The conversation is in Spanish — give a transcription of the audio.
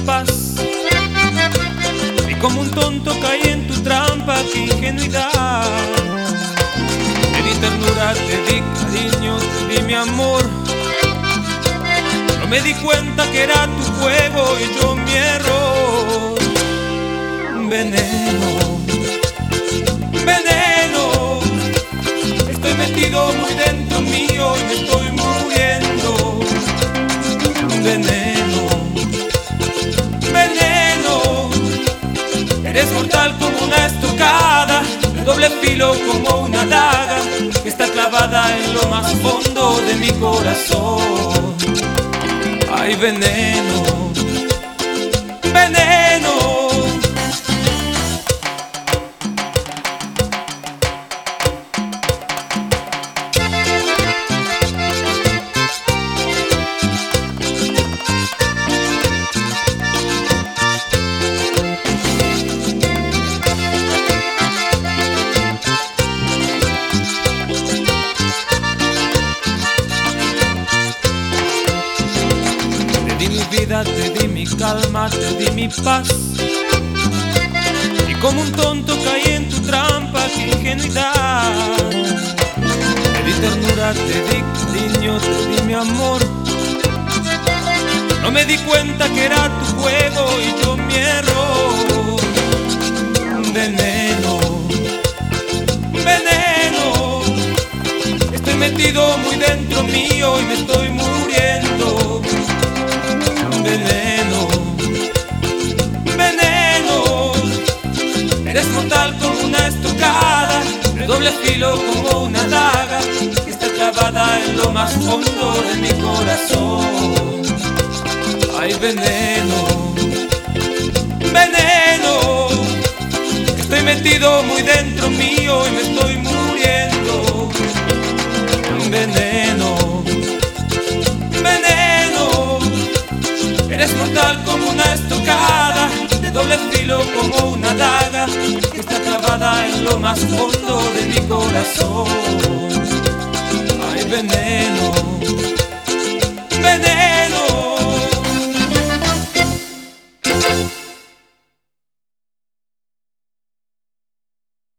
paz. Y como un tonto caí en tu trampa, qué ingenuidad. Te di ternura, te di cariño, te di mi amor. No me di cuenta que era tu juego y yo mi error. Veneno, veneno, estoy metido muy dentro mío y me estoy muriendo. Veneno, veneno, eres mortal como una estocada, de doble filo como una daga, que está clavada en lo más hondo de mi corazón. Ay, veneno, veneno. Te di mi vida, te di mi calma, te di mi paz. Y como un tonto caí en tu trampa, qué ingenuidad. Te di ternura, te di cariño, te di mi amor. No me di cuenta que era tu juego y yo mi error. Veneno, veneno, estoy metido muy dentro mío y me estoy muriendo. Veneno, veneno, eres mortal como una estocada, de doble filo como una daga, que está clavada en lo más hondo de mi corazón. Ay, veneno, veneno, estoy metido muy dentro mío y me estoy muriendo. Veneno, veneno, eres mortal como una estocada, de doble filo como una daga, que está clavada en lo más hondo de mi corazón. Ay, veneno, veneno.